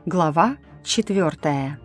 Глава 4.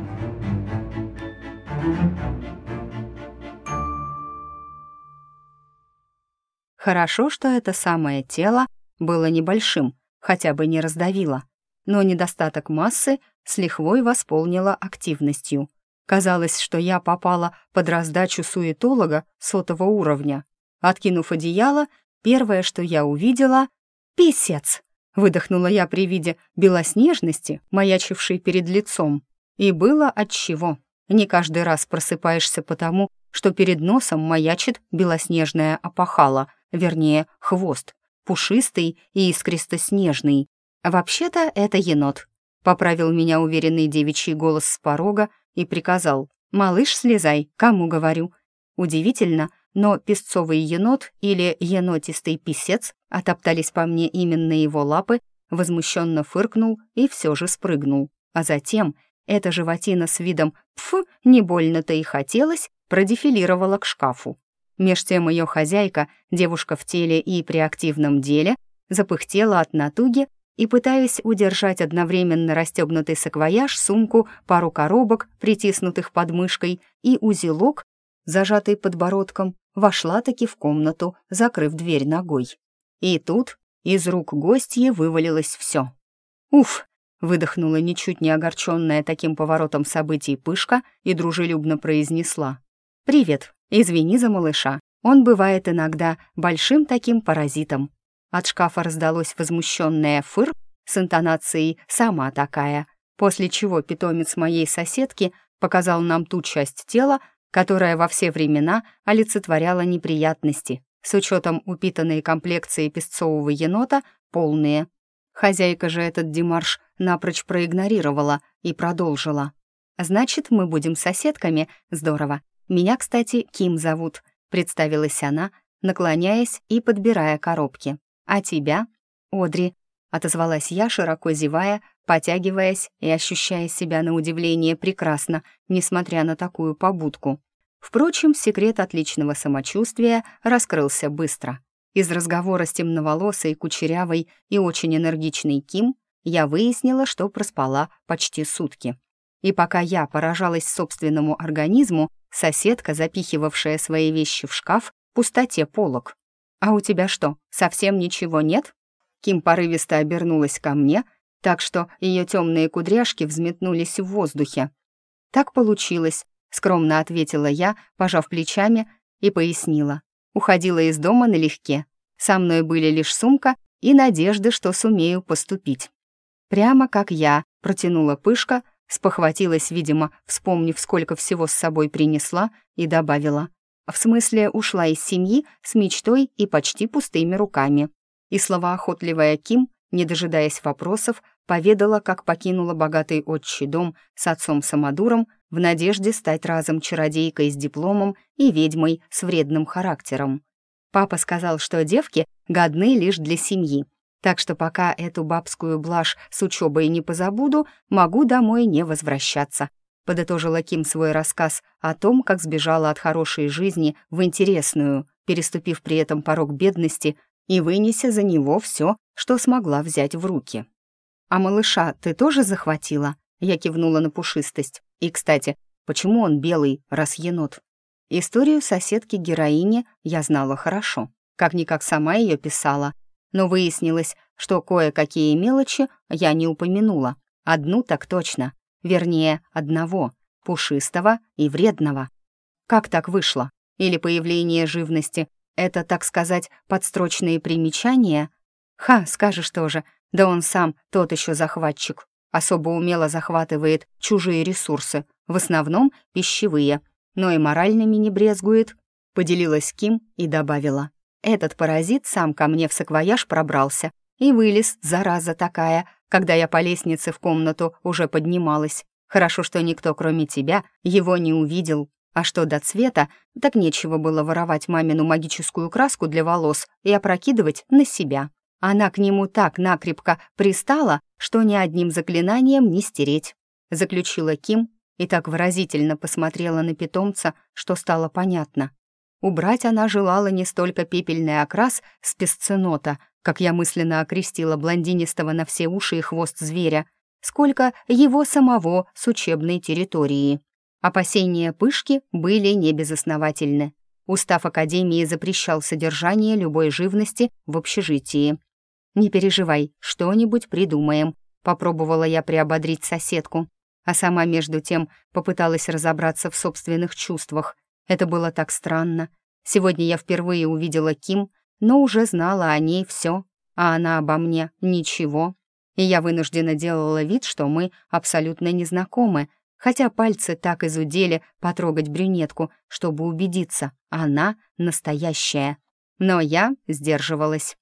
Хорошо, что это самое тело было небольшим, хотя бы не раздавило, но недостаток массы с лихвой восполнила активностью. Казалось, что я попала под раздачу суетолога сотого уровня. Откинув одеяло, первое, что я увидела — писец! Выдохнула я при виде белоснежности, маячившей перед лицом. И было отчего. Не каждый раз просыпаешься потому, что перед носом маячит белоснежная опахала, вернее, хвост, пушистый и искристо-снежный. «Вообще-то это енот», — поправил меня уверенный девичий голос с порога и приказал: «Малыш, слезай, кому говорю». Удивительно, но песцовый енот или енотистый писец отоптались по мне именно его лапы, возмущенно фыркнул и все же спрыгнул. А затем эта животина с видом «пф, не больно-то и хотелось» продефилировала к шкафу. Меж тем ее хозяйка, девушка в теле и при активном деле, запыхтела от натуги и, пытаясь удержать одновременно расстегнутый саквояж, сумку, пару коробок, притиснутых под мышкой, и узелок, зажатый подбородком, вошла-таки в комнату, закрыв дверь ногой. И тут из рук гостьи вывалилось все. «Уф!» — выдохнула ничуть не огорченная таким поворотом событий Пышка и дружелюбно произнесла: «Привет, извини за малыша. Он бывает иногда большим таким паразитом». От шкафа раздалось возмущенное «фыр» с интонацией «сама такая», после чего питомец моей соседки показал нам ту часть тела, которая во все времена олицетворяла неприятности, с учетом упитанной комплекции песцового енота, полные. Хозяйка же этот демарш напрочь проигнорировала и продолжила: «Значит, мы будем соседками? Здорово. Меня, кстати, Ким зовут», — представилась она, наклоняясь и подбирая коробки. «А тебя?» «Одри», — отозвалась я, широко зевая, потягиваясь и ощущая себя на удивление прекрасно, несмотря на такую побудку. Впрочем, секрет отличного самочувствия раскрылся быстро. Из разговора с темноволосой, кучерявой и очень энергичной Ким я выяснила, что проспала почти сутки. И пока я поражалась собственному организму, соседка, запихивавшая свои вещи в шкаф, пустоте полок. «А у тебя что, совсем ничего нет?» Ким порывисто обернулась ко мне, так что ее темные кудряшки взметнулись в воздухе. «Так получилось», — скромно ответила я, пожав плечами, и пояснила. «Уходила из дома налегке. Со мной были лишь сумка и надежда, что сумею поступить». «Прямо как я», — протянула Пышка, спохватилась, видимо, вспомнив, сколько всего с собой принесла, и добавила: «В смысле, ушла из семьи с мечтой и почти пустыми руками». И словоохотливая Ким, не дожидаясь вопросов, поведала, как покинула богатый отчий дом с отцом-самодуром в надежде стать разом чародейкой с дипломом и ведьмой с вредным характером. Папа сказал, что девки годны лишь для семьи, так что пока эту бабскую блажь с учебой не позабуду, могу домой не возвращаться. Подытожила Ким свой рассказ о том, как сбежала от хорошей жизни в интересную, переступив при этом порог бедности и вынеся за него все, что смогла взять в руки. «А малыша ты тоже захватила?» Я кивнула на пушистость. «И, кстати, почему он белый, раз енот?» Историю соседки-героини я знала хорошо, как-никак сама ее писала, но выяснилось, что кое-какие мелочи я не упомянула. Одну так точно, вернее, одного, пушистого и вредного. Как так вышло? Или появление живности — это, так сказать, подстрочные примечания? Ха, скажешь тоже, да он сам тот еще захватчик. Особо умело захватывает чужие ресурсы, в основном пищевые, но и моральными не брезгует. Поделилась Ким и добавила: «Этот паразит сам ко мне в саквояж пробрался и вылез, зараза такая, когда я по лестнице в комнату уже поднималась. Хорошо, что никто, кроме тебя, его не увидел. А что до цвета, так нечего было воровать мамину магическую краску для волос и опрокидывать на себя. Она к нему так накрепко пристала, что ни одним заклинанием не стереть», — заключила Ким и так выразительно посмотрела на питомца, что стало понятно. Убрать она желала не столько пепельный окрас с песценота, как я мысленно окрестила блондинистого на все уши и хвост зверя, сколько его самого с учебной территории. Опасения Пышки были небезосновательны. Устав Академии запрещал содержание любой живности в общежитии. «Не переживай, что-нибудь придумаем», — попробовала я приободрить соседку, а сама между тем попыталась разобраться в собственных чувствах. Это было так странно. Сегодня я впервые увидела Ким, но уже знала о ней все, а она обо мне ничего. И я вынуждена делала вид, что мы абсолютно незнакомы, хотя пальцы так изудели потрогать брюнетку, чтобы убедиться, она настоящая. Но я сдерживалась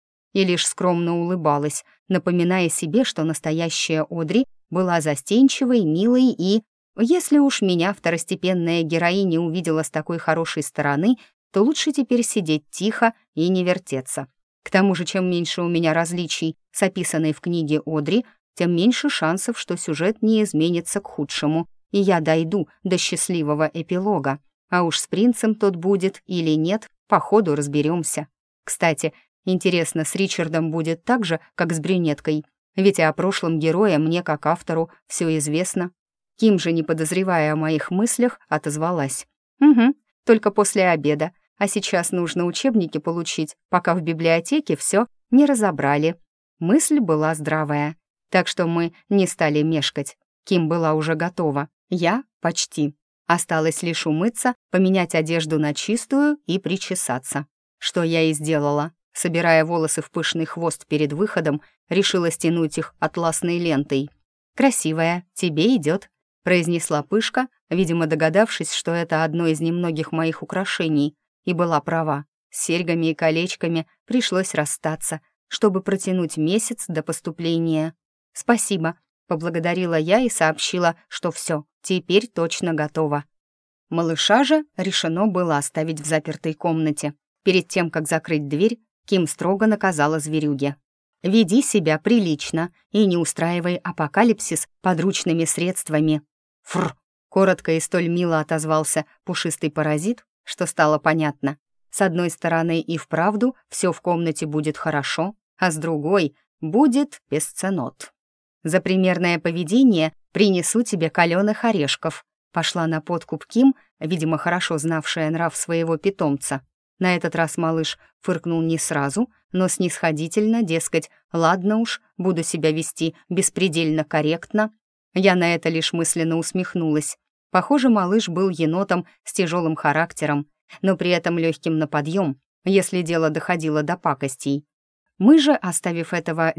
и лишь скромно улыбалась, напоминая себе, что настоящая Одри была застенчивой, милой и... Если уж меня второстепенная героиня увидела с такой хорошей стороны, то лучше теперь сидеть тихо и не вертеться. К тому же, чем меньше у меня различий с описанной в книге Одри, тем меньше шансов, что сюжет не изменится к худшему, и я дойду до счастливого эпилога. А уж с принцем тот будет или нет, по ходу разберемся. Кстати, интересно, с Ричардом будет так же, как с брюнеткой, ведь и о прошлом герое мне, как автору, все известно. Ким же, не подозревая о моих мыслях, отозвалась. «Угу, только после обеда, а сейчас нужно учебники получить, пока в библиотеке все не разобрали». Мысль была здравая, так что мы не стали мешкать. Ким была уже готова, я почти. Осталось лишь умыться, поменять одежду на чистую и причесаться. Что я и сделала. Собирая волосы в пышный хвост перед выходом, решила стянуть их атласной лентой. «Красивая, тебе идет», — произнесла Пышка, видимо, догадавшись, что это одно из немногих моих украшений, и была права. С серьгами и колечками пришлось расстаться, чтобы протянуть месяц до поступления. «Спасибо», — поблагодарила я и сообщила, что все, теперь точно готово. Малыша же решено было оставить в запертой комнате. Перед тем, как закрыть дверь, Ким строго наказала зверюге. «Веди себя прилично и не устраивай апокалипсис подручными средствами». «Фрр!» — коротко и столь мило отозвался пушистый паразит, что стало понятно. С одной стороны и вправду все в комнате будет хорошо, а с другой будет бесценот. «За примерное поведение принесу тебе калёных орешков», пошла на подкуп Ким, видимо, хорошо знавшая нрав своего питомца. На этот раз малыш фыркнул не сразу, но снисходительно, дескать, «ладно уж, буду себя вести беспредельно корректно». Я на это лишь мысленно усмехнулась. Похоже, малыш был енотом с тяжелым характером, но при этом легким на подъем, если дело доходило до пакостей. Мы же, оставив этого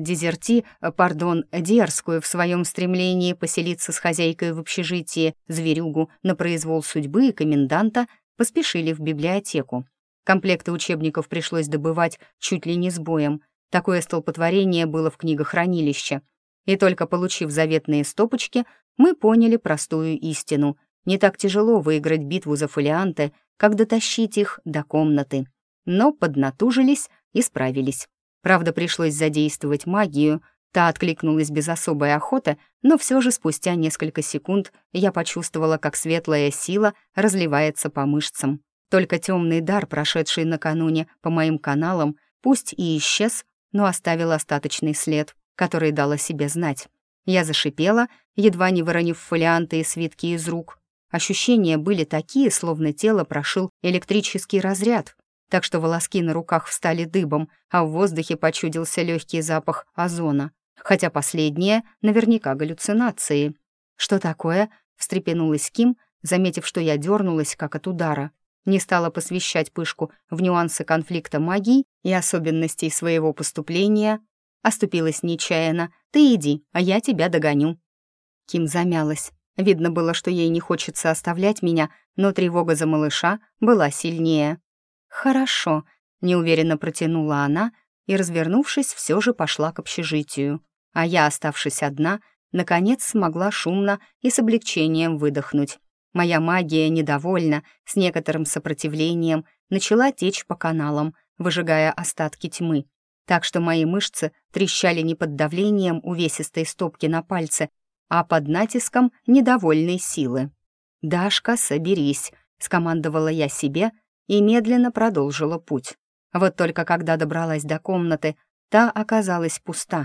дерзкую в своем стремлении поселиться с хозяйкой в общежитии зверюгу на произвол судьбы и коменданта, поспешили в библиотеку. Комплекты учебников пришлось добывать чуть ли не с боем. Такое столпотворение было в книгохранилище. И только получив заветные стопочки, мы поняли простую истину. Не так тяжело выиграть битву за фолианты, как дотащить их до комнаты. Но поднатужились и справились. Правда, пришлось задействовать магию. Та откликнулась без особой охоты, но все же спустя несколько секунд я почувствовала, как светлая сила разливается по мышцам. Только темный дар, прошедший накануне по моим каналам, пусть и исчез, но оставил остаточный след, который дал о себе знать. Я зашипела, едва не выронив фолианты и свитки из рук. Ощущения были такие, словно тело прошил электрический разряд, так что волоски на руках встали дыбом, а в воздухе почудился легкий запах озона, хотя последнее наверняка галлюцинации. «Что такое?» — встрепенулась Ким, заметив, что я дернулась, как от удара. Не стала посвящать Пышку в нюансы конфликта магий и особенностей своего поступления. Оступилась нечаянно. «Ты иди, а я тебя догоню». Ким замялась. Видно было, что ей не хочется оставлять меня, но тревога за малыша была сильнее. «Хорошо», — неуверенно протянула она и, развернувшись, все же пошла к общежитию. А я, оставшись одна, наконец смогла шумно и с облегчением выдохнуть. Моя магия, недовольна, с некоторым сопротивлением, начала течь по каналам, выжигая остатки тьмы. Так что мои мышцы трещали не под давлением увесистой стопки на пальце, а под натиском недовольной силы. «Дашка, соберись», — скомандовала я себе и медленно продолжила путь. Вот только когда добралась до комнаты, та оказалась пуста.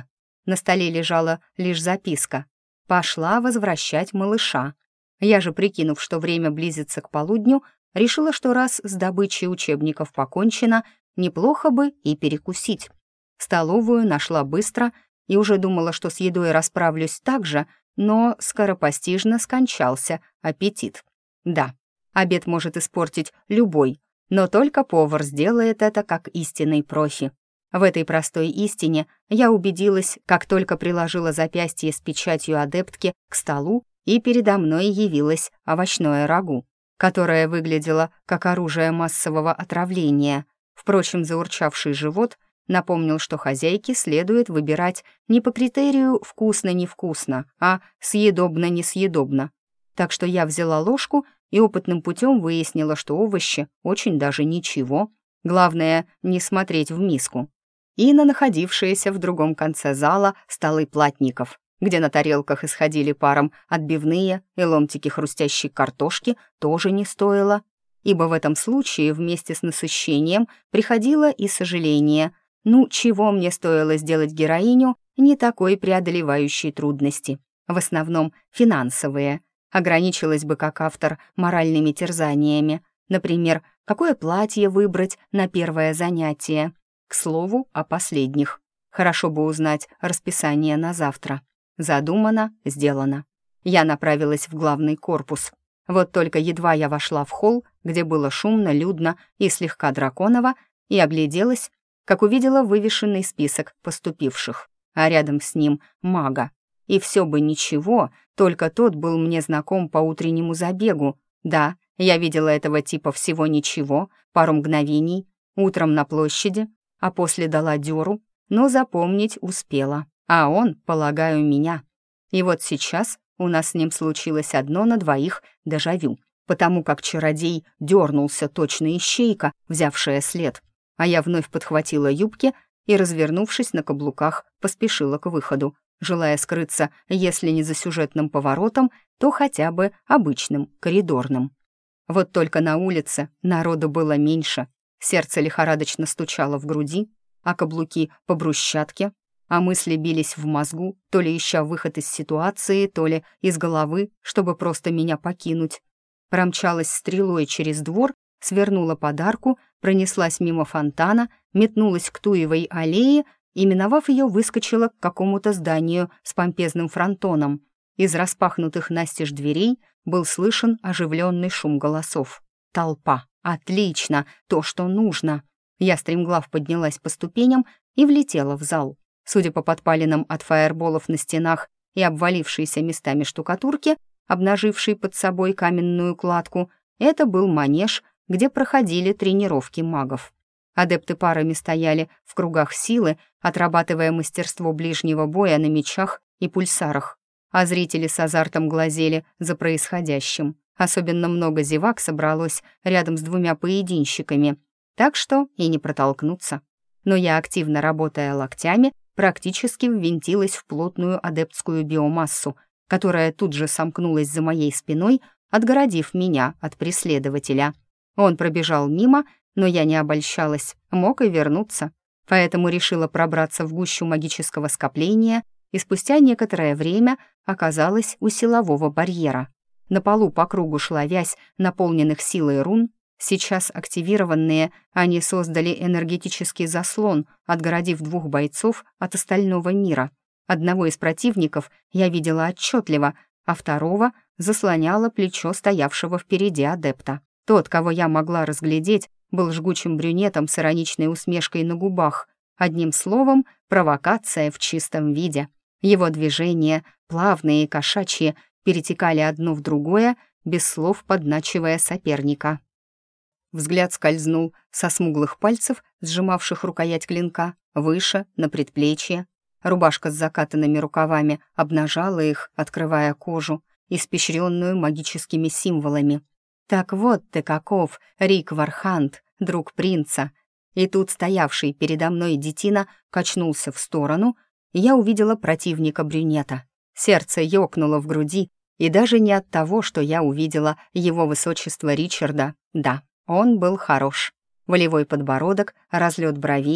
На столе лежала лишь записка: «Пошла возвращать малыша». Я же, прикинув, что время близится к полудню, решила, что раз с добычей учебников покончено, неплохо бы и перекусить. Столовую нашла быстро и уже думала, что с едой расправлюсь так же, но скоропостижно скончался аппетит. Да, обед может испортить любой, но только повар сделает это как истинный профи. В этой простой истине я убедилась, как только приложила запястье с печатью адептки к столу, и передо мной явилось овощное рагу, которое выглядело как оружие массового отравления. Впрочем, заурчавший живот напомнил, что хозяйке следует выбирать не по критерию «вкусно-невкусно», а «съедобно-несъедобно». Так что я взяла ложку и опытным путем выяснила, что овощи очень даже ничего. Главное, не смотреть в миску. И на находившиеся в другом конце зала столы платников, где на тарелках исходили паром отбивные и ломтики хрустящей картошки, тоже не стоило, ибо в этом случае вместе с насыщением приходило и сожаление. Ну, чего мне стоило сделать героиню не такой преодолевающей трудности? В основном финансовые. Ограничилась бы как автор моральными терзаниями. Например, какое платье выбрать на первое занятие? К слову, о последних. Хорошо бы узнать расписание на завтра. Задумано, сделано. Я направилась в главный корпус. Вот только едва я вошла в холл, где было шумно, людно и слегка драконово, и огляделась, как увидела вывешенный список поступивших, а рядом с ним мага. И все бы ничего, только тот был мне знаком по утреннему забегу. Да, я видела этого типа всего ничего, пару мгновений, утром на площади, а после дала дёру, но запомнить успела. А он, полагаю, меня. И вот сейчас у нас с ним случилось 1 на 2 дежавю, потому как чародей дернулся точно ищейка, взявшая след, а я вновь подхватила юбки и, развернувшись на каблуках, поспешила к выходу, желая скрыться, если не за сюжетным поворотом, то хотя бы обычным, коридорным. Вот только на улице народу было меньше, сердце лихорадочно стучало в груди, а каблуки по брусчатке, а мысли бились в мозгу, то ли ища выход из ситуации, то ли из головы, чтобы просто меня покинуть. Промчалась стрелой через двор, свернула под арку, пронеслась мимо фонтана, метнулась к Туевой аллее и, миновав ее, выскочила к какому-то зданию с помпезным фронтоном. Из распахнутых настежь дверей был слышен оживленный шум голосов. Толпа. Отлично, то, что нужно. Я стремглав поднялась по ступеням и влетела в зал. Судя по подпалинам от фаерболов на стенах и обвалившейся местами штукатурки, обнажившей под собой каменную кладку, это был манеж, где проходили тренировки магов. Адепты парами стояли в кругах силы, отрабатывая мастерство ближнего боя на мечах и пульсарах, а зрители с азартом глазели за происходящим. Особенно много зевак собралось рядом с 2 поединщиками, так что и не протолкнуться. Но я, активно работая локтями, практически ввинтилась в плотную адептскую биомассу, которая тут же сомкнулась за моей спиной, отгородив меня от преследователя. Он пробежал мимо, но я не обольщалась, мог и вернуться, поэтому решила пробраться в гущу магического скопления и спустя некоторое время оказалась у силового барьера. На полу по кругу шла вязь наполненных силой рун. Сейчас активированные, они создали энергетический заслон, отгородив 2 бойцов от остального мира. Одного из противников я видела отчетливо, а второго заслоняло плечо стоявшего впереди адепта. Тот, кого я могла разглядеть, был жгучим брюнетом с ироничной усмешкой на губах. Одним словом, провокация в чистом виде. Его движения, плавные и кошачьи, перетекали одно в другое, без слов подначивая соперника. Взгляд скользнул со смуглых пальцев, сжимавших рукоять клинка, выше, на предплечье. Рубашка с закатанными рукавами обнажала их, открывая кожу, испещренную магическими символами. «Так вот ты каков, Рик Вархант, друг принца!» И тут стоявший передо мной детина качнулся в сторону, и я увидела противника брюнета. Сердце ёкнуло в груди, и даже не от того, что я увидела его высочество Ричарда. Да, он был хорош. Волевой подбородок, разлет бровей,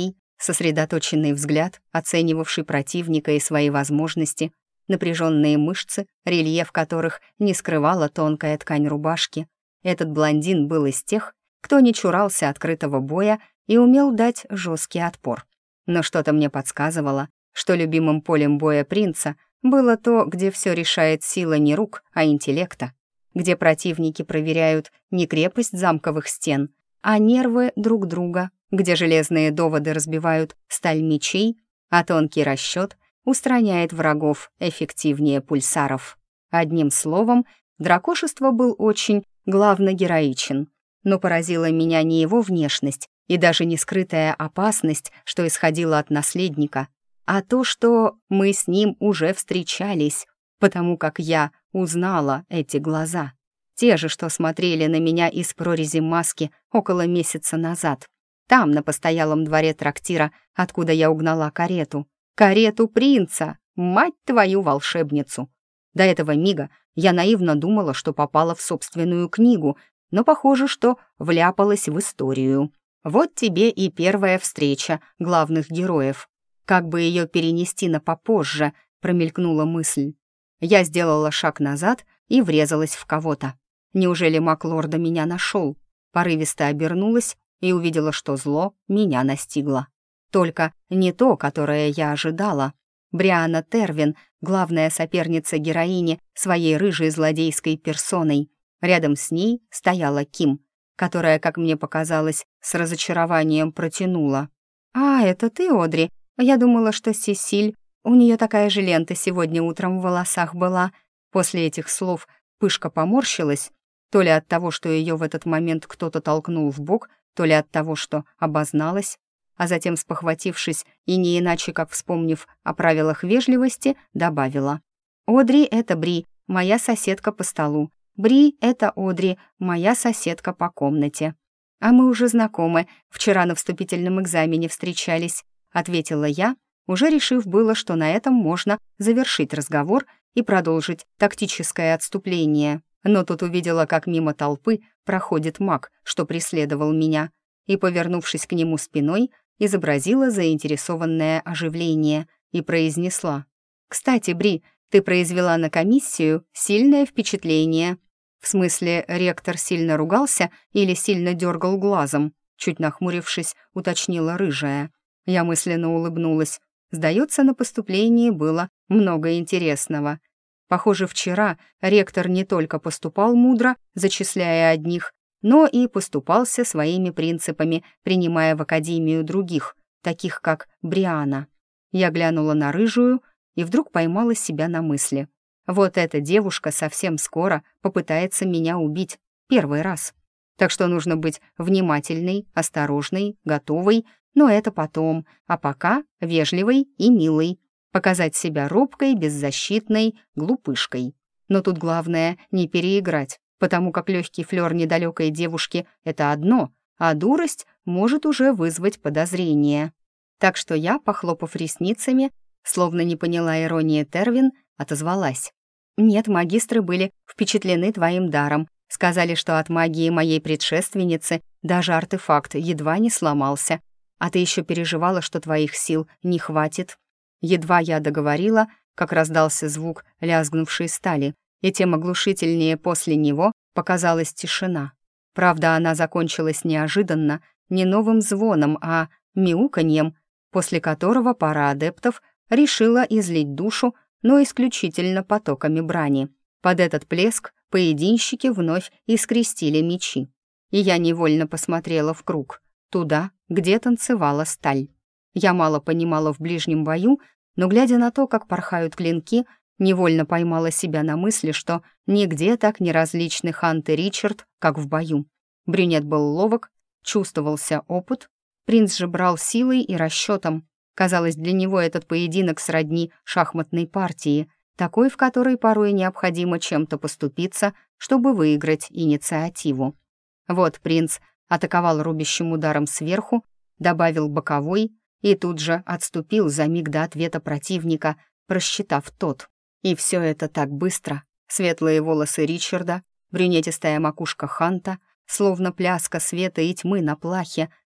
сосредоточенный взгляд, оценивавший противника и свои возможности, напряженные мышцы, рельеф которых не скрывала тонкая ткань рубашки. Этот блондин был из тех, кто не чурался открытого боя и умел дать жесткий отпор. Но что-то мне подсказывало, что любимым полем боя принца было то, где все решает сила не рук, а интеллекта, где противники проверяют не крепость замковых стен, а нервы друг друга, где железные доводы разбивают сталь мечей, а тонкий расчет устраняет врагов эффективнее пульсаров. Одним словом, дракошество был очень главно-героичен, но поразила меня не его внешность и даже не скрытая опасность, что исходила от наследника, а то, что мы с ним уже встречались, потому как я узнала эти глаза. Те же, что смотрели на меня из прорези маски около месяца назад. Там, на постоялом дворе трактира, откуда я угнала карету. Карету принца! Мать твою волшебницу! До этого мига я наивно думала, что попала в собственную книгу, но похоже, что вляпалась в историю. Вот тебе и первая встреча главных героев. Как бы ее перенести на попозже, промелькнула мысль. Я сделала шаг назад и врезалась в кого-то. Неужели маг лорда меня нашел? Порывисто обернулась и увидела, что зло меня настигло. Только не то, которое я ожидала. Бриана Тервин, главная соперница героини своей рыжей злодейской персоной. Рядом с ней стояла Ким, которая, как мне показалось, с разочарованием протянула. «А, это ты, Одри? Я думала, что Сесиль. У нее такая же лента сегодня утром в волосах была». После этих слов Пышка поморщилась, то ли от того, что ее в этот момент кто-то толкнул в бок, то ли от того, что обозналась, а затем, спохватившись и не иначе как вспомнив о правилах вежливости, добавила. «Одри — это Бри, моя соседка по столу. Бри — это Одри, моя соседка по комнате». «А мы уже знакомы, вчера на вступительном экзамене встречались», — ответила я, уже решив было, что на этом можно завершить разговор и продолжить тактическое отступление. Но тут увидела, как мимо толпы проходит маг, что преследовал меня, и, повернувшись к нему спиной, изобразила заинтересованное оживление и произнесла. «Кстати, Бри, ты произвела на комиссию сильное впечатление». «В смысле, ректор сильно ругался или сильно дергал глазом?» Чуть нахмурившись, уточнила рыжая. Я мысленно улыбнулась. Сдается, на поступлении было много интересного. Похоже, вчера ректор не только поступал мудро, зачисляя одних, но и поступался своими принципами, принимая в академию других, таких как Бриана. Я глянула на рыжую и вдруг поймала себя на мысли. Вот эта девушка совсем скоро попытается меня убить, первый раз. Так что нужно быть внимательной, осторожной, готовой, но это потом, а пока вежливой и милой. Показать себя робкой, беззащитной, глупышкой. Но тут главное не переиграть, потому как легкий флёр недалекой девушки — это одно, а дурость может уже вызвать подозрение. Так что я, похлопав ресницами, словно не поняла иронии Тервин, отозвалась. «Нет, магистры были впечатлены твоим даром, сказали, что от магии моей предшественницы даже артефакт едва не сломался, а ты еще переживала, что твоих сил не хватит». Едва я договорила, как раздался звук лязгнувшей стали, и тем оглушительнее после него показалась тишина. Правда, она закончилась неожиданно, не новым звоном, а мяуканьем, после которого пара адептов решила излить душу, но исключительно потоками брани. Под этот плеск поединщики вновь искрестили мечи. И я невольно посмотрела в круг, туда, где танцевала сталь. Я мало понимала в ближнем бою, но, глядя на то, как порхают клинки, невольно поймала себя на мысли, что нигде так не различны Хант и Ричард, как в бою. Брюнет был ловок, чувствовался опыт, принц же брал силой и расчетом. Казалось, для него этот поединок сродни шахматной партии, такой, в которой порой необходимо чем-то поступиться, чтобы выиграть инициативу. Вот принц атаковал рубящим ударом сверху, добавил боковой и тут же отступил за миг до ответа противника, просчитав тот. И все это так быстро. Светлые волосы Ричарда, брюнетистая макушка Ханта, словно пляска света и тьмы на плахе,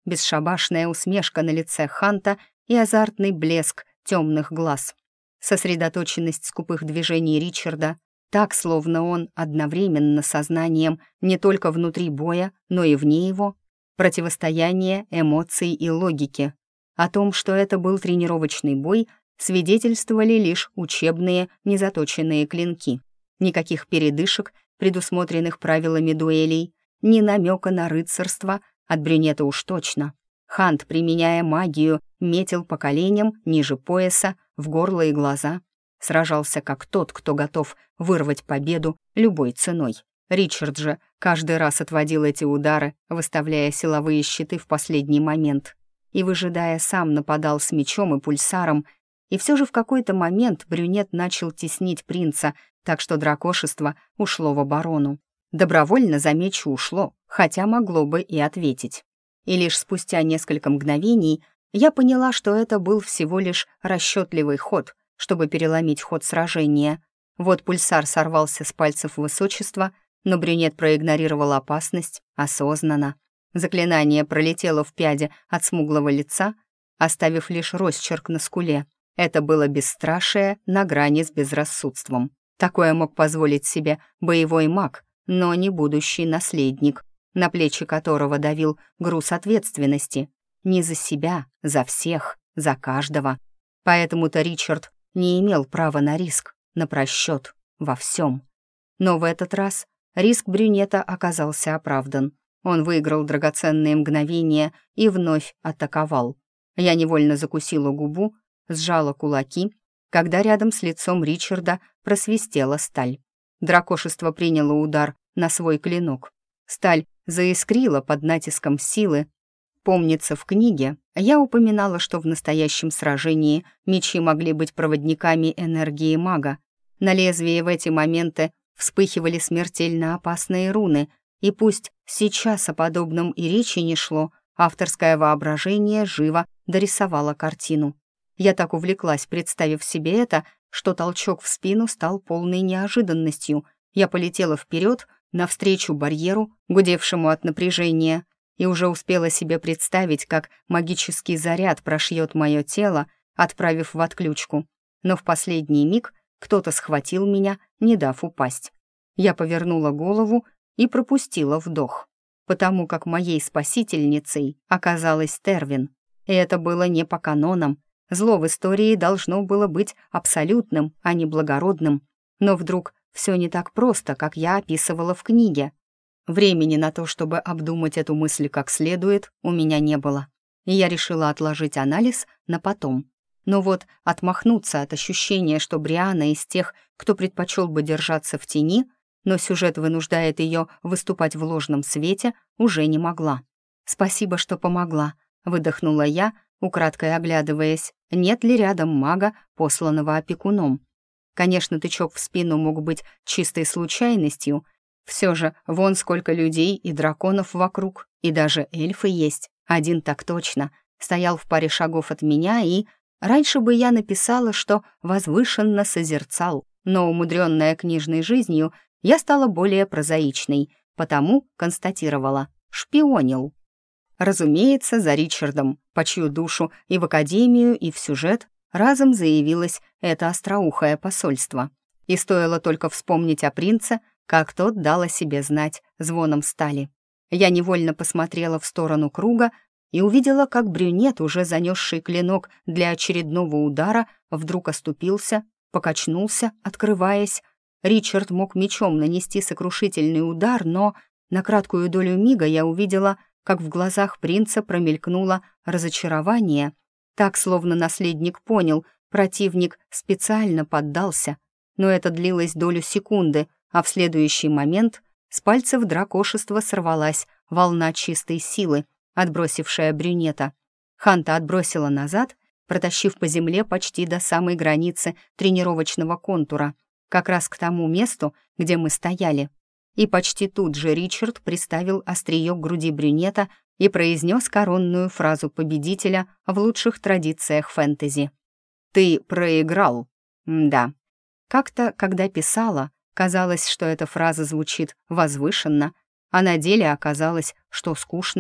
бесшабашная усмешка на лице Ханта и азартный блеск темных глаз. Сосредоточенность скупых движений Ричарда, так, словно он одновременно сознанием не только внутри боя, но и вне его, противостояние эмоций и логики. О том, что это был тренировочный бой, свидетельствовали лишь учебные, незаточенные клинки. Никаких передышек, предусмотренных правилами дуэлей, ни намека на рыцарство, от брюнета уж точно. Хант, применяя магию, метил по коленям, ниже пояса, в горло и глаза. Сражался как тот, кто готов вырвать победу любой ценой. Ричард же каждый раз отводил эти удары, выставляя силовые щиты в последний момент. И, выжидая, сам нападал с мечом и пульсаром. И все же в какой-то момент брюнет начал теснить принца, так что дракошество ушло в оборону. Добровольно, замечу, ушло, хотя могло бы и ответить. И лишь спустя несколько мгновений я поняла, что это был всего лишь расчетливый ход, чтобы переломить ход сражения. Вот пульсар сорвался с пальцев высочества, но брюнет проигнорировал опасность осознанно. Заклинание пролетело в пяде от смуглого лица, оставив лишь росчерк на скуле. Это было бесстрашие на грани с безрассудством. Такое мог позволить себе боевой маг, но не будущий наследник, на плечи которого давил груз ответственности. Не за себя, за всех, за каждого. Поэтому-то Ричард не имел права на риск, на просчет, во всем. Но в этот раз риск брюнета оказался оправдан. Он выиграл драгоценные мгновения и вновь атаковал. Я невольно закусила губу, сжала кулаки, когда рядом с лицом Ричарда просвистела сталь. Дракошество приняло удар на свой клинок. Сталь заискрила под натиском силы. Помнится, в книге я упоминала, что в настоящем сражении мечи могли быть проводниками энергии мага. На лезвии в эти моменты вспыхивали смертельно опасные руны, и пусть сейчас о подобном и речи не шло, авторское воображение живо дорисовало картину. Я так увлеклась, представив себе это, что толчок в спину стал полной неожиданностью. Я полетела вперед, навстречу барьеру, гудевшему от напряжения, и уже успела себе представить, как магический заряд прошьет мое тело, отправив в отключку. Но в последний миг кто-то схватил меня, не дав упасть. Я повернула голову и пропустила вдох, потому как моей спасительницей оказалась Тервин. И это было не по канонам. Зло в истории должно было быть абсолютным, а не благородным. Но вдруг все не так просто, как я описывала в книге. Времени на то, чтобы обдумать эту мысль как следует, у меня не было. И я решила отложить анализ на потом. Но вот отмахнуться от ощущения, что Бриана из тех, кто предпочел бы держаться в тени, но сюжет вынуждает ее выступать в ложном свете, уже не могла. «Спасибо, что помогла», — выдохнула я, украдкой оглядываясь, нет ли рядом мага, посланного опекуном. Конечно, тычок в спину мог быть чистой случайностью. Все же вон сколько людей и драконов вокруг, и даже эльфы есть. Один так точно стоял в паре шагов от меня, и раньше бы я написала, что возвышенно созерцал, но, умудренная книжной жизнью, я стала более прозаичной, потому констатировала — шпионил. Разумеется, за Ричардом, по чью душу и в академию, и в сюжет разом заявилось это остроухое посольство. И стоило только вспомнить о принце, как тот дал о себе знать звоном стали. Я невольно посмотрела в сторону круга и увидела, как брюнет, уже занесший клинок для очередного удара, вдруг оступился, покачнулся, открываясь. Ричард мог мечом нанести сокрушительный удар, но на краткую долю мига я увидела, как в глазах принца промелькнуло разочарование, так, словно наследник понял, противник специально поддался. Но это длилось долю секунды, а в следующий момент с пальцев дракошества сорвалась волна чистой силы, отбросившая брюнета. Ханта отбросила назад, протащив по земле почти до самой границы тренировочного контура, как раз к тому месту, где мы стояли. И почти тут же Ричард приставил острие к груди брюнета и произнес коронную фразу победителя в лучших традициях фэнтези. «Ты проиграл». Да. Как-то, когда писала, казалось, что эта фраза звучит возвышенно, а на деле оказалось, что скучно.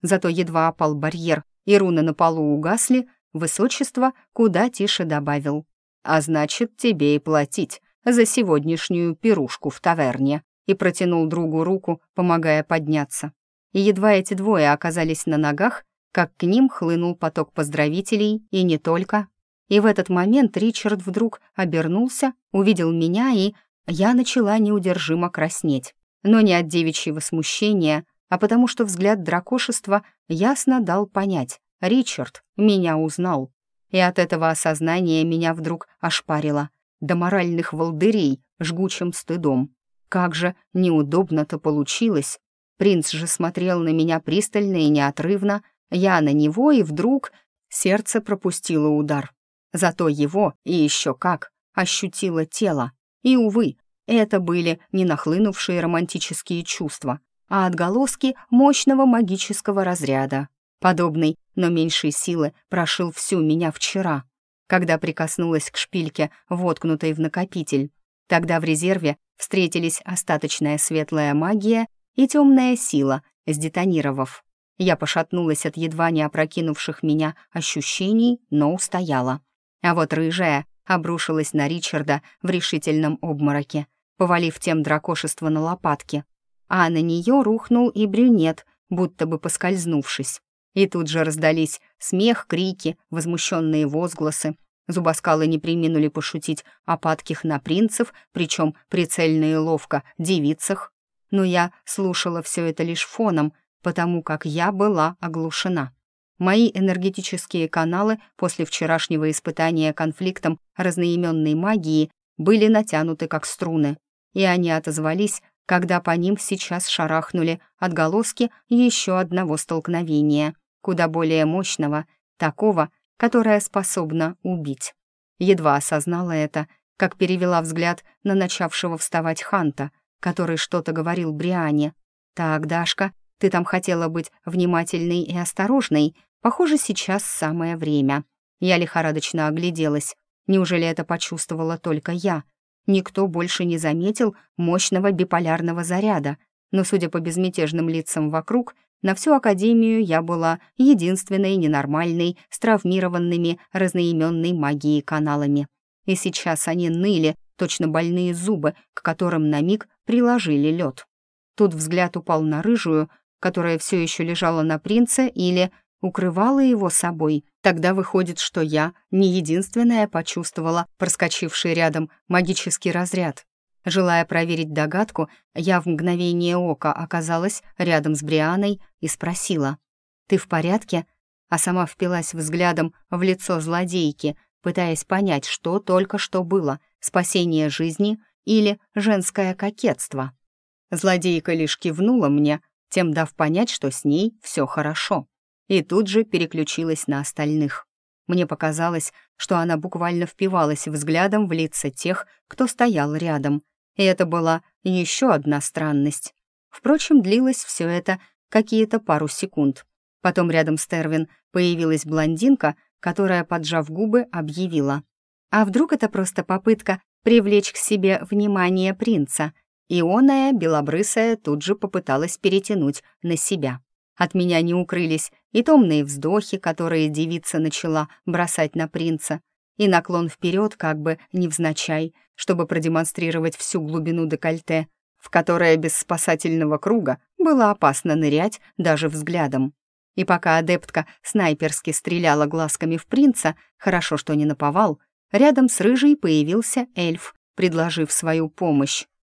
Зато едва опал барьер и руны на полу угасли, высочество куда тише добавил: «А значит, тебе и платить за сегодняшнюю пирушку в таверне», и протянул другу руку, помогая подняться. И едва эти двое оказались на ногах, как к ним хлынул поток поздравителей, и не только. И в этот момент Ричард вдруг обернулся, увидел меня, и я начала неудержимо краснеть. Но не от девичьего смущения, а потому что взгляд дракошества ясно дал понять: Ричард меня узнал. И от этого осознания меня вдруг ошпарило до моральных волдырей жгучим стыдом. Как же неудобно-то получилось. Принц же смотрел на меня пристально и неотрывно, я на него, и вдруг сердце пропустило удар. Зато его, и еще как, ощутило тело. И, увы, это были не нахлынувшие романтические чувства, а отголоски мощного магического разряда. Подобный, но меньшей силы, прошил всю меня вчера, когда прикоснулась к шпильке, воткнутой в накопитель. Тогда в резерве встретились остаточная светлая магия и темная сила, сдетонировав. Я пошатнулась от едва не опрокинувших меня ощущений, но устояла. А вот рыжая обрушилась на Ричарда в решительном обмороке, повалив тем дракошество на лопатки. А на нее рухнул и брюнет, будто бы поскользнувшись. И тут же раздались смех, крики, возмущенные возгласы. Зубоскалы не преминули пошутить о падких на принцев, причем прицельно и ловко девицах. Но я слушала все это лишь фоном, потому как я была оглушена. Мои энергетические каналы после вчерашнего испытания конфликтом разноименной магии были натянуты как струны, и они отозвались, когда по ним сейчас шарахнули отголоски еще одного столкновения, куда более мощного, такого, которое способно убить. Едва осознала это, как перевела взгляд на начавшего вставать Ханта, который что-то говорил Бриане. «Так, Дашка, ты там хотела быть внимательной и осторожной. Похоже, сейчас самое время». Я лихорадочно огляделась. Неужели это почувствовала только я? Никто больше не заметил мощного биполярного заряда, но, судя по безмятежным лицам вокруг, на всю Академию я была единственной ненормальной с травмированными разноименной магией каналами. И сейчас они ныли, точно больные зубы, к которым на миг приложили лед. Тут взгляд упал на рыжую, которая все еще лежала на принце или укрывала его собой. Тогда выходит, что я не единственная почувствовала проскочивший рядом магический разряд. Желая проверить догадку, я в мгновение ока оказалась рядом с Брианой и спросила: «Ты в порядке?» А сама впилась взглядом в лицо злодейки, пытаясь понять, что только что было — спасение жизни или женское кокетство. Злодейка лишь кивнула мне, тем дав понять, что с ней все хорошо. И тут же переключилась на остальных. Мне показалось, что она буквально впивалась взглядом в лица тех, кто стоял рядом. И это была еще одна странность. Впрочем, длилось все это какие-то пару секунд. Потом рядом с Тервин появилась блондинка, которая, поджав губы, объявила: «А вдруг это просто попытка привлечь к себе внимание принца?» Ионая, белобрысая, тут же попыталась перетянуть на себя. От меня не укрылись и томные вздохи, которые девица начала бросать на принца, и наклон вперед, как бы невзначай, чтобы продемонстрировать всю глубину декольте, в которое без спасательного круга было опасно нырять даже взглядом. И пока адептка снайперски стреляла глазками в принца, хорошо, что не наповал, рядом с рыжей появился эльф, предложив свою помощь.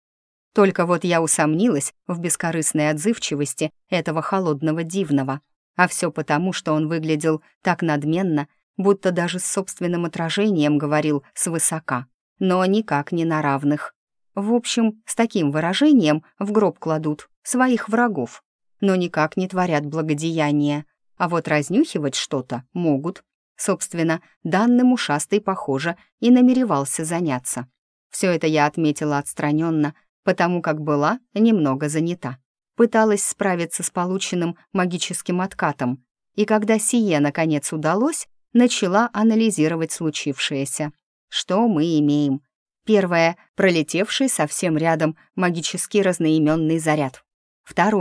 Только вот я усомнилась в бескорыстной отзывчивости этого холодного дивного. А все потому, что он выглядел так надменно, будто даже с собственным отражением говорил свысока, но никак не на равных. В общем, с таким выражением в гроб кладут своих врагов, но никак не творят благодеяния. А вот разнюхивать что-то могут. Собственно, данным ушастый, похоже, и намеревался заняться. Все это я отметила отстраненно, потому как была немного занята. Пыталась справиться с полученным магическим откатом, и когда сие, наконец, удалось, начала анализировать случившееся. Что мы имеем? Первое — пролетевший совсем рядом магический разноименный заряд. Второе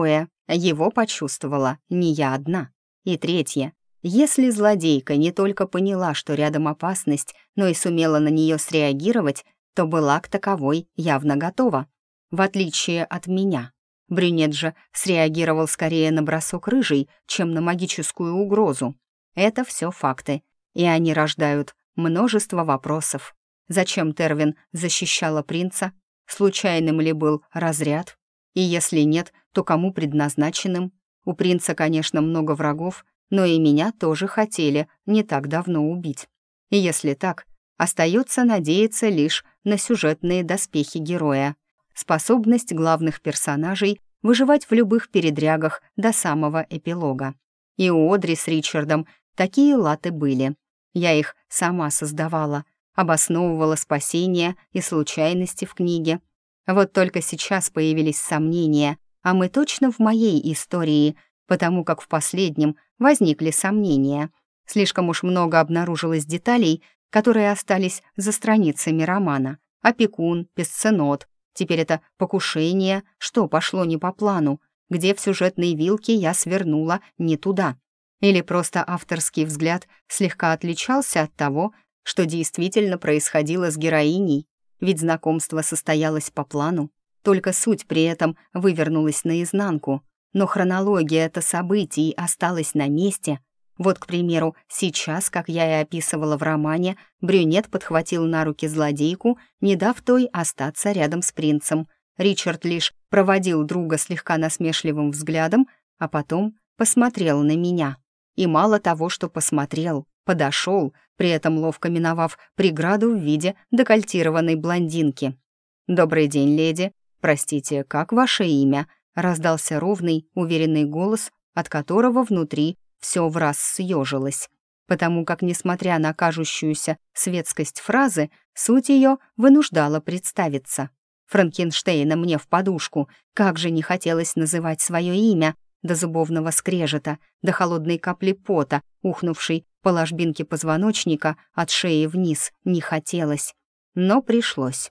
Его почувствовала не я одна. И третье. Если злодейка не только поняла, что рядом опасность, но и сумела на нее среагировать, то была к таковой явно готова. В отличие от меня. Брюнет же среагировал скорее на бросок рыжий, чем на магическую угрозу. Это все факты, и они рождают множество вопросов. Зачем Тервин защищала принца? Случайным ли был разряд? И если нет, то кому предназначенным? У принца, конечно, много врагов, но и меня тоже хотели не так давно убить. И если так, остается надеяться лишь на сюжетные доспехи героя, способность главных персонажей выживать в любых передрягах до самого эпилога. И у Одри с Ричардом такие латы были. Я их сама создавала, обосновывала спасение и случайности в книге. Вот только сейчас появились сомнения, а мы точно в моей истории, потому как в последнем возникли сомнения. Слишком уж много обнаружилось деталей, которые остались за страницами романа. Опекун, песценот, теперь это покушение, что пошло не по плану, где в сюжетной вилке я свернула не туда. Или просто авторский взгляд слегка отличался от того, что действительно происходило с героиней, ведь знакомство состоялось по плану, только суть при этом вывернулась наизнанку, но хронология-то событий осталась на месте. Вот, к примеру, сейчас, как я и описывала в романе, брюнет подхватил на руки злодейку, не дав той остаться рядом с принцем. Ричард лишь проводил друга слегка насмешливым взглядом, а потом посмотрел на меня. И мало того, что посмотрел, подошел, при этом ловко миновав преграду в виде декольтированной блондинки. «Добрый день, леди. Простите, как ваше имя?» Раздался ровный, уверенный голос, от которого внутри все враз съежилось, потому как, несмотря на кажущуюся светскость фразы, суть ее вынуждала представиться. Франкенштейна мне в подушку, как же не хотелось называть свое имя, до зубовного скрежета, до холодной капли пота, ухнувшей по ложбинке позвоночника от шеи вниз, не хотелось. Но пришлось.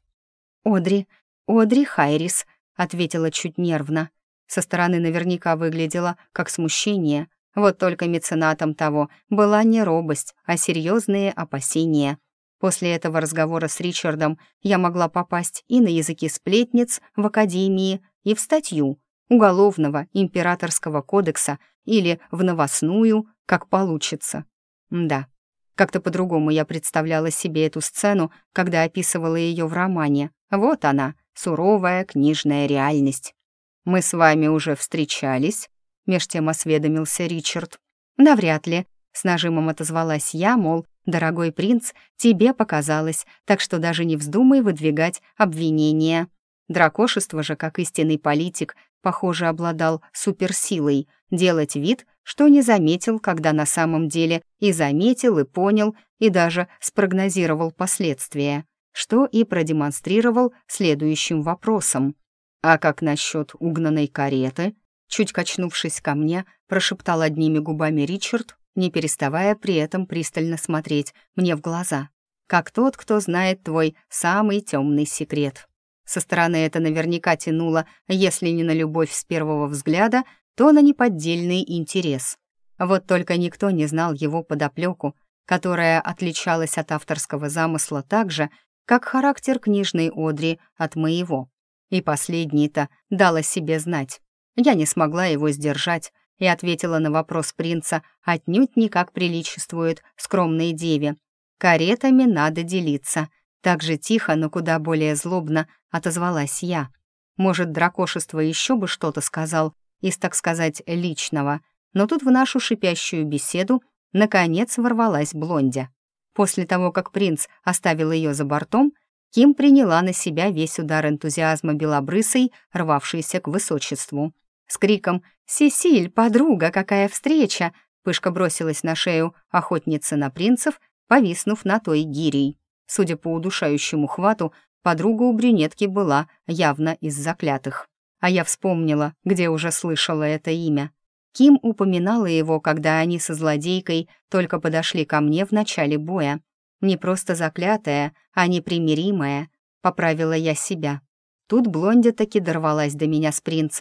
«Одри Хайрис», — ответила чуть нервно. Со стороны наверняка выглядело как смущение, вот только меценатом того была не робость, а серьезные опасения. После этого разговора с Ричардом я могла попасть и на языки сплетниц в академии, и в статью Уголовного императорского кодекса или в новостную, как получится. Да, как-то по-другому я представляла себе эту сцену, когда описывала ее в романе. Вот она, суровая книжная реальность. «Мы с вами уже встречались?» — меж тем осведомился Ричард. «Да вряд ли», — с нажимом отозвалась я, мол, «дорогой принц, тебе показалось, так что даже не вздумай выдвигать обвинения». Дракошество же, как истинный политик, похоже, обладал суперсилой делать вид, что не заметил, когда на самом деле и заметил, и понял, и даже спрогнозировал последствия, что и продемонстрировал следующим вопросом. «А как насчет угнанной кареты?» Чуть качнувшись ко мне, прошептал одними губами Ричард, не переставая при этом пристально смотреть мне в глаза, как тот, кто знает твой самый темный секрет. Со стороны это наверняка тянуло, если не на любовь с первого взгляда, то на неподдельный интерес. Вот только никто не знал его подоплеку, которая отличалась от авторского замысла так же, как характер книжной Одри от моего. И последний-то дал о себе знать. Я не смогла его сдержать и ответила на вопрос принца отнюдь не как приличествует скромной деве. «Каретами надо делиться». Так же тихо, но куда более злобно отозвалась я. Может, дракошество еще бы что-то сказал из, так сказать, личного, но тут в нашу шипящую беседу наконец ворвалась Блондя. После того, как принц оставил ее за бортом, Ким приняла на себя весь удар энтузиазма белобрысой, рвавшейся к высочеству. С криком «Сесиль, подруга, какая встреча!» Пышка бросилась на шею охотницы на принцев, повиснув на той гирей. Судя по удушающему хвату, подруга у брюнетки была явно из заклятых. А я вспомнила, где уже слышала это имя. Ким упоминала его, когда они со злодейкой только подошли ко мне в начале боя. Не просто заклятая, а непримиримая, поправила я себя. Тут Блондя таки дорвалась до меня с принцем.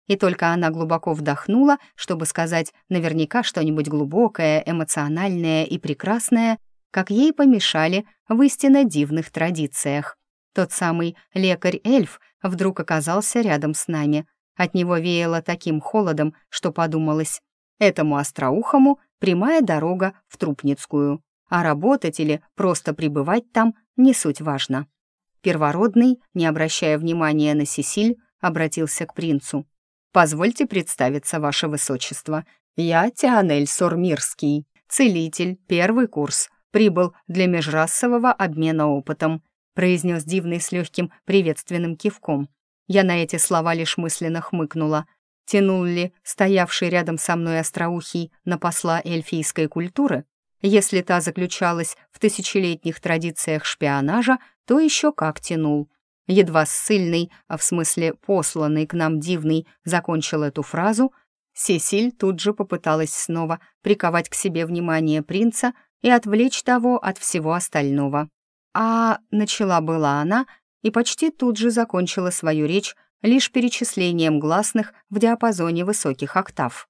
И только она глубоко вдохнула, чтобы сказать наверняка что-нибудь глубокое, эмоциональное и прекрасное, как ей помешали в истинно дивных традициях. Тот самый лекарь-эльф вдруг оказался рядом с нами. От него веяло таким холодом, что подумалось, этому остроухому прямая дорога в Трупницкую, а работать или просто пребывать там не суть важно. Первородный, не обращая внимания на Сесиль, обратился к принцу. «Позвольте представиться, ваше высочество. Я Тианель Сормирский, целитель, первый курс. Прибыл для межрасового обмена опытом», произнес дивный с легким приветственным кивком. Я на эти слова лишь мысленно хмыкнула. Тянул ли стоявший рядом со мной остроухий на посла эльфийской культуры? Если та заключалась в тысячелетних традициях шпионажа, то еще как тянул. Едва ссыльный, а в смысле посланный к нам дивный, закончил эту фразу, Сесиль тут же попыталась снова приковать к себе внимание принца и отвлечь того от всего остального. Начала была она и почти тут же закончила свою речь лишь перечислением гласных в диапазоне высоких октав.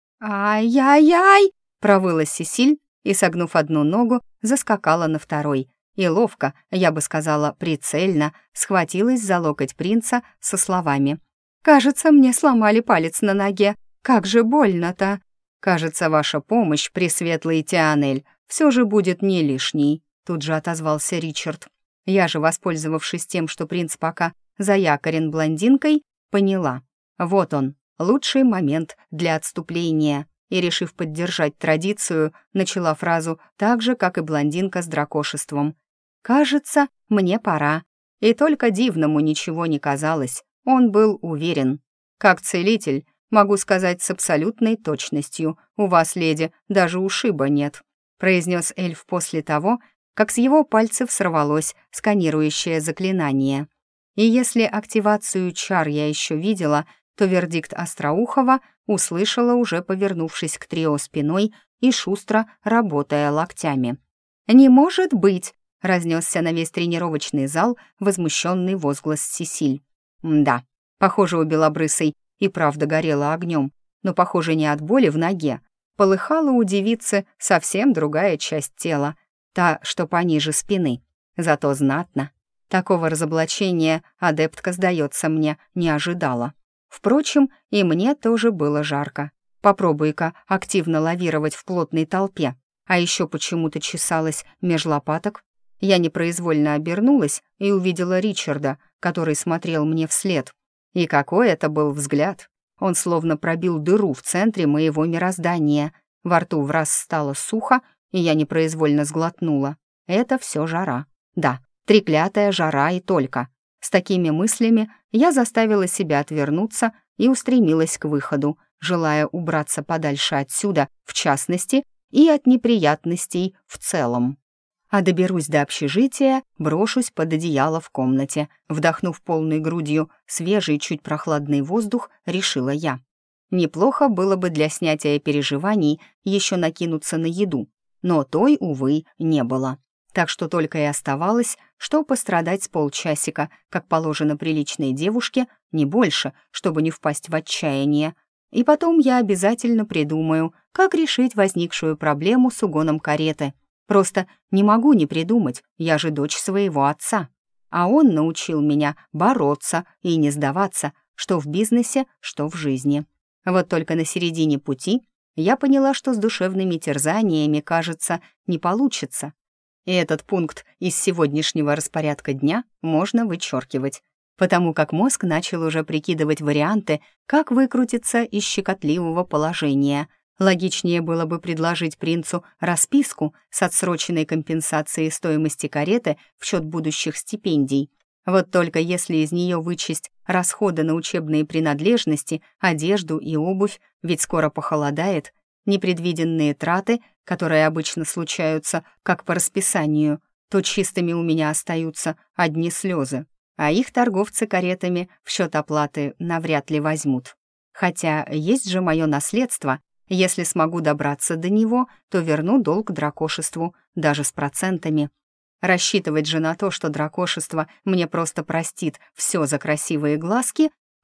«Ай-яй-яй!» — провыла Сесиль и, согнув одну ногу, заскакала на второй — и ловко, я бы сказала, прицельно, схватилась за локоть принца со словами. «Кажется, мне сломали палец на ноге. Как же больно-то!» «Кажется, ваша помощь, пресветлый Тианель, все же будет не лишней», тут же отозвался Ричард. Я же, воспользовавшись тем, что принц пока заякорен блондинкой, поняла. Вот он, лучший момент для отступления. И, решив поддержать традицию, начала фразу так же, как и блондинка с дракошеством. «Кажется, мне пора». И только дивному ничего не казалось, он был уверен. «Как целитель, могу сказать с абсолютной точностью, у вас, леди, даже ушиба нет», произнес эльф после того, как с его пальцев сорвалось сканирующее заклинание. И если активацию чар я еще видела, то вердикт Остроухова услышала, уже повернувшись к трио спиной и шустро работая локтями. «Не может быть!» — разнесся на весь тренировочный зал возмущенный возглас Сесиль. Да, похоже, у белобрысой и правда горела огнем, но, похоже, не от боли в ноге. Полыхала у девицы совсем другая часть тела, та, что пониже спины. Зато знатно. Такого разоблачения адептка, сдается мне, не ожидала. Впрочем, и мне тоже было жарко. Попробуй-ка активно лавировать в плотной толпе. А еще почему-то чесалась меж лопаток. Я непроизвольно обернулась и увидела Ричарда, который смотрел мне вслед. И какой это был взгляд! Он словно пробил дыру в центре моего мироздания. Во рту враз стало сухо, и я непроизвольно сглотнула. Это все жара. Да, треклятая жара и только. С такими мыслями я заставила себя отвернуться и устремилась к выходу, желая убраться подальше отсюда, в частности, и от неприятностей в целом. А доберусь до общежития, брошусь под одеяло в комнате. Вдохнув полной грудью свежий, чуть прохладный воздух, решила я. Неплохо было бы для снятия переживаний еще накинуться на еду, но той, увы, не было. Так что только и оставалось, что пострадать с полчасика, как положено приличной девушке, не больше, чтобы не впасть в отчаяние. И потом я обязательно придумаю, как решить возникшую проблему с угоном кареты. Просто не могу не придумать, я же дочь своего отца. А он научил меня бороться и не сдаваться, что в бизнесе, что в жизни. Вот только на середине пути я поняла, что с душевными терзаниями, кажется, не получится. И этот пункт из сегодняшнего распорядка дня можно вычеркивать, потому как мозг начал уже прикидывать варианты, как выкрутиться из щекотливого положения. Логичнее было бы предложить принцу расписку с отсроченной компенсацией стоимости кареты в счет будущих стипендий. Вот только если из нее вычесть расходы на учебные принадлежности, одежду и обувь, ведь скоро похолодает, непредвиденные траты, которые обычно случаются как по расписанию, то чистыми у меня остаются одни слезы, а их торговцы каретами в счет оплаты навряд ли возьмут. Хотя есть же мое наследство. Если смогу добраться до него, то верну долг дракошеству, даже с процентами. Рассчитывать же на то, что дракошество мне просто простит все за красивые глазки,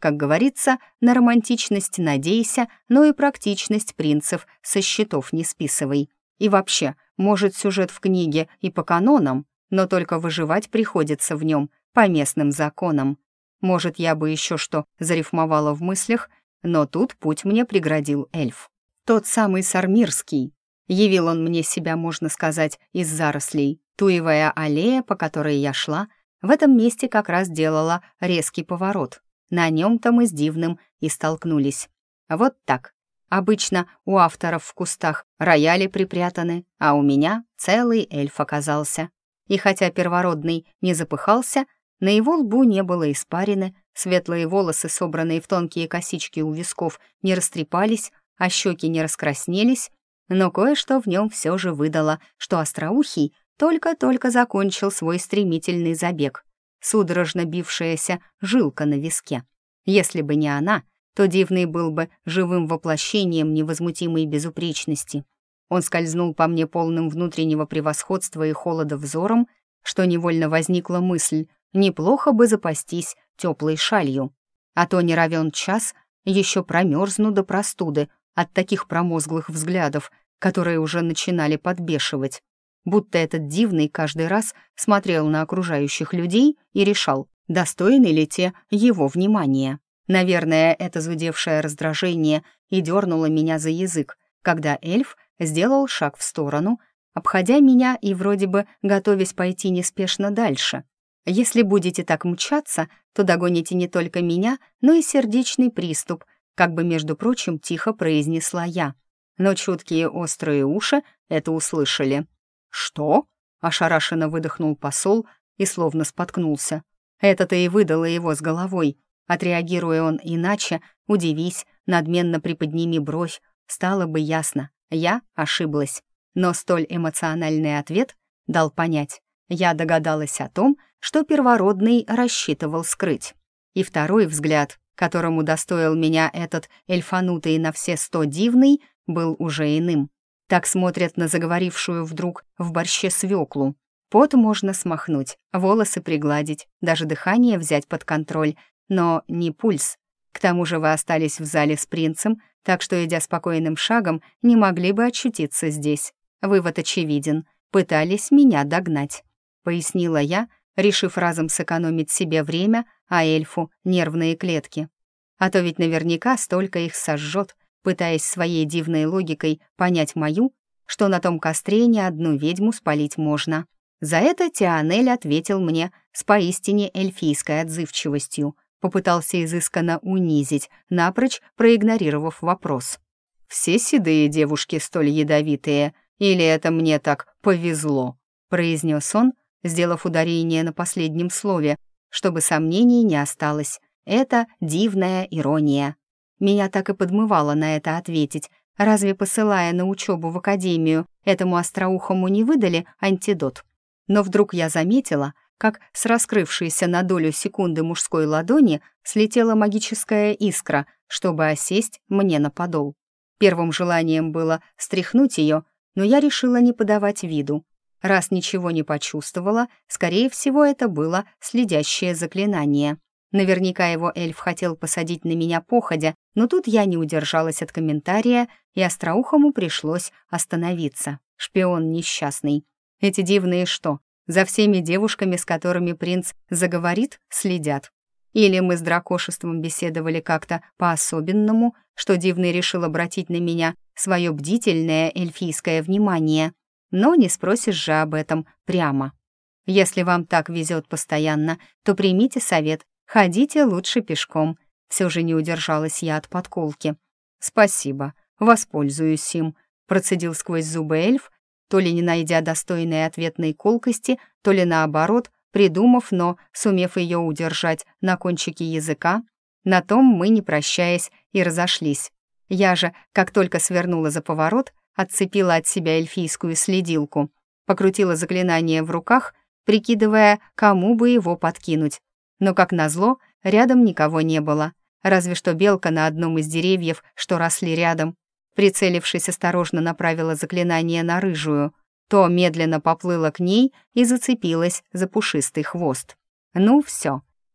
Как говорится, на романтичность надейся, но и практичность принцев со счетов не списывай. И вообще, может, сюжет в книге и по канонам, но только выживать приходится в нем по местным законам. Может, я бы еще что зарифмовала в мыслях, но тут путь мне преградил эльф. Тот самый Сармирский. Явил он мне себя, можно сказать, из зарослей. Туевая аллея, по которой я шла, в этом месте как раз делала резкий поворот. На нем-то мы с Дивным и столкнулись. Вот так. Обычно у авторов в кустах рояли припрятаны, а у меня целый эльф оказался. И хотя первородный не запыхался, на его лбу не было испарины, светлые волосы, собранные в тонкие косички у висков, не растрепались, а щеки не раскраснелись, но кое-что в нем все же выдало, что остроухий только-только закончил свой стремительный забег. Судорожно бившаяся жилка на виске. Если бы не она, то Дивный был бы живым воплощением невозмутимой безупречности. Он скользнул по мне полным внутреннего превосходства и холода взором, что невольно возникла мысль, неплохо бы запастись теплой шалью. А то не равен час, еще промерзну до простуды от таких промозглых взглядов, которые уже начинали подбешивать. Будто этот Дивный каждый раз смотрел на окружающих людей и решал, достойны ли те его внимания. Наверное, это зудевшее раздражение и дернуло меня за язык, когда эльф сделал шаг в сторону, обходя меня и вроде бы готовясь пойти неспешно дальше. «Если будете так мчаться, то догоните не только меня, но и сердечный приступ», как бы, между прочим, тихо произнесла я. Но чуткие острые уши это услышали. «Что?» — ошарашенно выдохнул посол и словно споткнулся. Это-то и выдало его с головой. Отреагируя он иначе, удивись, надменно приподними бровь, стало бы ясно, я ошиблась. Но столь эмоциональный ответ дал понять. Я догадалась о том, что первородный рассчитывал скрыть. И второй взгляд, которым удостоил меня этот эльфанутый на все 100 Дивный, был уже иным. Так смотрят на заговорившую вдруг в борще свеклу. Пот можно смахнуть, волосы пригладить, даже дыхание взять под контроль, но не пульс. К тому же вы остались в зале с принцем, так что, идя спокойным шагом, не могли бы очутиться здесь. Вывод очевиден. Пытались меня догнать, пояснила я, решив разом сэкономить себе время, а эльфу — нервные клетки. А то ведь наверняка столько их сожжет, пытаясь своей дивной логикой понять мою, что на том костре не одну ведьму спалить можно. За это Тианель ответил мне с поистине эльфийской отзывчивостью, попытался изысканно унизить, напрочь проигнорировав вопрос. «Все седые девушки столь ядовитые, или это мне так повезло?» произнес он, сделав ударение на последнем слове, чтобы сомнений не осталось. Это дивная ирония. Меня так и подмывало на это ответить. Разве, посылая на учебу в академию, этому остроухому не выдали антидот? Но вдруг я заметила, как с раскрывшейся на долю секунды мужской ладони слетела магическая искра, чтобы осесть мне на подол. Первым желанием было стряхнуть ее, но я решила не подавать виду. Раз ничего не почувствовала, скорее всего, это было следящее заклинание. Наверняка его эльф хотел посадить на меня походя, но тут я не удержалась от комментария, и остроухому пришлось остановиться. Шпион несчастный. Эти дивные что, за всеми девушками, с которыми принц заговорит, следят? Или мы с дракошеством беседовали как-то по-особенному, что дивный решил обратить на меня свое бдительное эльфийское внимание? Но не спросишь же об этом прямо. Если вам так везет постоянно, то примите совет. Ходите лучше пешком. Все же не удержалась я от подколки. «Спасибо, воспользуюсь им», — процедил сквозь зубы эльф, то ли не найдя достойной ответной колкости, то ли наоборот, придумав, но сумев ее удержать на кончике языка. На том мы, не прощаясь, и разошлись. Я же, как только свернула за поворот, отцепила от себя эльфийскую следилку, покрутила заклинание в руках, прикидывая, кому бы его подкинуть. Но, как назло, рядом никого не было, разве что белка на одном из деревьев, что росли рядом. Прицелившись, осторожно направила заклинание на рыжую. То медленно поплыла к ней и зацепилась за пушистый хвост. Ну все,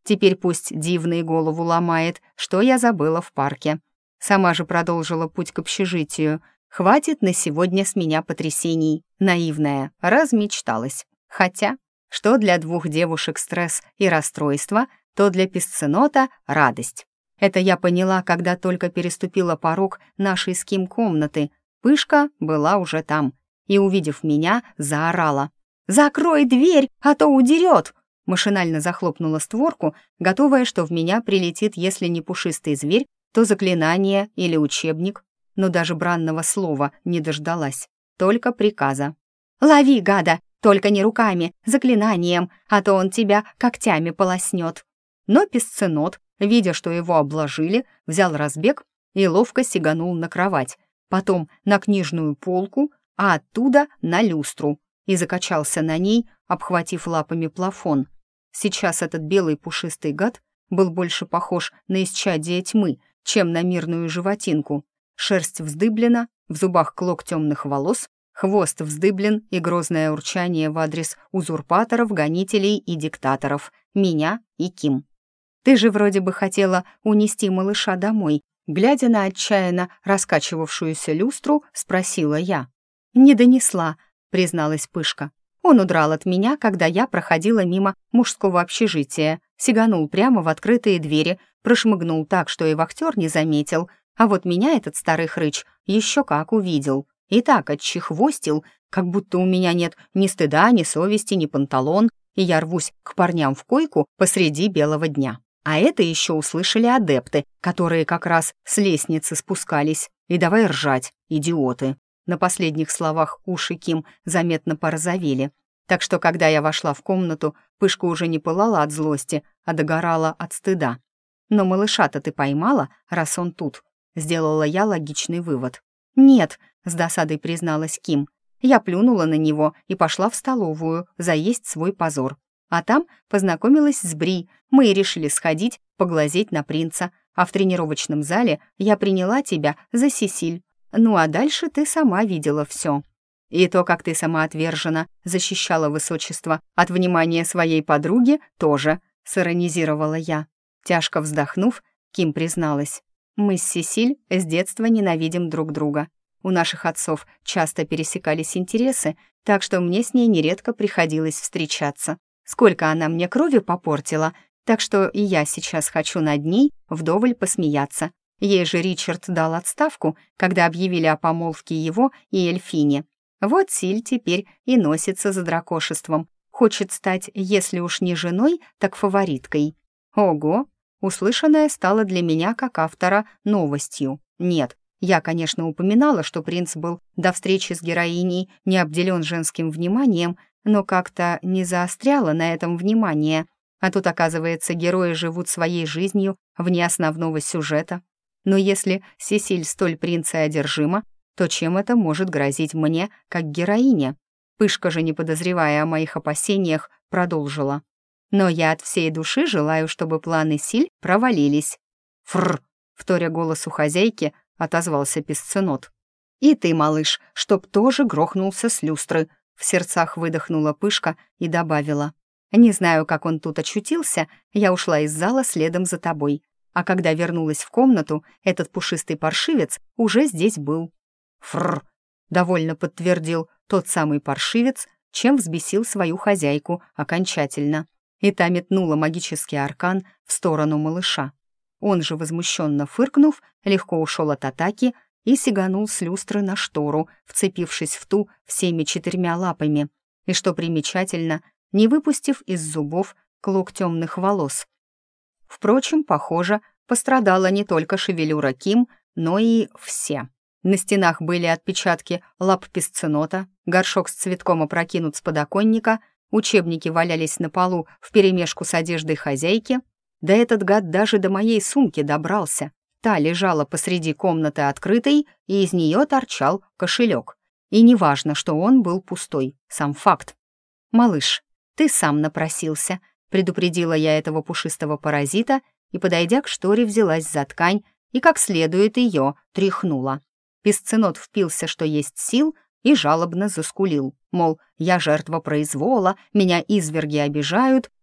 Теперь пусть дивный голову ломает, что я забыла в парке. Сама же продолжила путь к общежитию. Хватит на сегодня с меня потрясений. Наивная, размечталась. Хотя, что для двух девушек стресс и расстройство, то для писценота радость. Это я поняла, когда только переступила порог нашей с Ким комнаты. Пышка была уже там и, увидев меня, заорала. «Закрой дверь, а то удерет!» Машинально захлопнула створку, готовая, что в меня прилетит, если не пушистый зверь, то заклинание или учебник. Но даже бранного слова не дождалась, только приказа. «Лови, гада, только не руками, заклинанием, а то он тебя когтями полоснет». Но писценот, видя, что его обложили, взял разбег и ловко сиганул на кровать, потом на книжную полку, а оттуда на люстру, и закачался на ней, обхватив лапами плафон. Сейчас этот белый пушистый гад был больше похож на исчадие тьмы, чем на мирную животинку. Шерсть вздыблена, в зубах клок темных волос, хвост вздыблен и грозное урчание в адрес узурпаторов, гонителей и диктаторов, меня и Ким. «Ты же вроде бы хотела унести малыша домой», глядя на отчаянно раскачивавшуюся люстру, спросила я. «Не донесла», — призналась Пышка. «Он удрал от меня, когда я проходила мимо мужского общежития, сиганул прямо в открытые двери, прошмыгнул так, что и вахтер не заметил, а вот меня этот старый хрыч еще как увидел. И так отчехвостил, как будто у меня нет ни стыда, ни совести, ни панталон, и я рвусь к парням в койку посреди белого дня. А это еще услышали адепты, которые как раз с лестницы спускались. И давай ржать, идиоты». На последних словах уши Ким заметно порозовели. Так что, когда я вошла в комнату, Пышка уже не пылала от злости, а догорала от стыда. «Но малыша-то ты поймала, раз он тут?» Сделала я логичный вывод. «Нет», — с досадой призналась Ким. «Я плюнула на него и пошла в столовую заесть свой позор. А там познакомилась с Бри, мы и решили сходить, поглазеть на принца, а в тренировочном зале я приняла тебя за Сесиль. Ну а дальше ты сама видела все. И то, как ты самоотверженно защищала высочество от внимания своей подруги, тоже», — сиронизировала я. Тяжко вздохнув, Ким призналась. «Мы с Сесиль с детства ненавидим друг друга. У наших отцов часто пересекались интересы, так что мне с ней нередко приходилось встречаться. Сколько она мне крови попортила, так что и я сейчас хочу над ней вдоволь посмеяться. Ей же Ричард дал отставку, когда объявили о помолвке его и Эльфине. Вот Силь теперь и носится за дракошеством. Хочет стать, если уж не женой, так фавориткой». Ого! Услышанное стало для меня, как автора, новостью. Нет, я, конечно, упоминала, что принц был до встречи с героиней не обделен женским вниманием, но как-то не заостряла на этом внимание. А тут, оказывается, герои живут своей жизнью вне основного сюжета. Но если Сесиль столь принца одержима, то чем это может грозить мне, как героине? Пышка же, не подозревая о моих опасениях, продолжила. «Но я от всей души желаю, чтобы планы Силь провалились». «Фррр!» — вторя голосу хозяйки отозвался писценот. «И ты, малыш, чтоб тоже грохнулся с люстры», — в сердцах выдохнула Пышка и добавила. «Не знаю, как он тут очутился, я ушла из зала следом за тобой. А когда вернулась в комнату, этот пушистый паршивец уже здесь был». «Фррр!» — довольно подтвердил тот самый паршивец, чем взбесил свою хозяйку окончательно. И та метнула магический аркан в сторону малыша. Он же, возмущенно фыркнув, легко ушел от атаки и сиганул с люстры на штору, вцепившись в ту всеми 4 лапами, и, что примечательно, не выпустив из зубов клок темных волос. Впрочем, похоже, пострадала не только шевелюра Ким, но и все. На стенах были отпечатки лап писценота, горшок с цветком опрокинут с подоконника, учебники валялись на полу вперемешку с одеждой хозяйки. Да этот гад даже до моей сумки добрался. Та лежала посреди комнаты открытой, и из нее торчал кошелек. И неважно, что он был пустой, сам факт. «Малыш, ты сам напросился», — предупредила я этого пушистого паразита и, подойдя к шторе, взялась за ткань и как следует ее тряхнула. Писценот впился, что есть сил, и жалобно заскулил, мол, я жертва произвола, меня изверги обижают,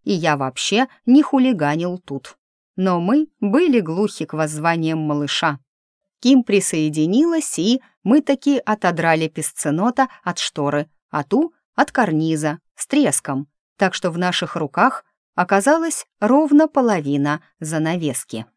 и я вообще не хулиганил тут. Но мы были глухи к воззваниям малыша. Ким присоединилась, и мы таки отодрали песценота от шторы, а ту — от карниза, с треском, так что в наших руках оказалась ровно половина занавески.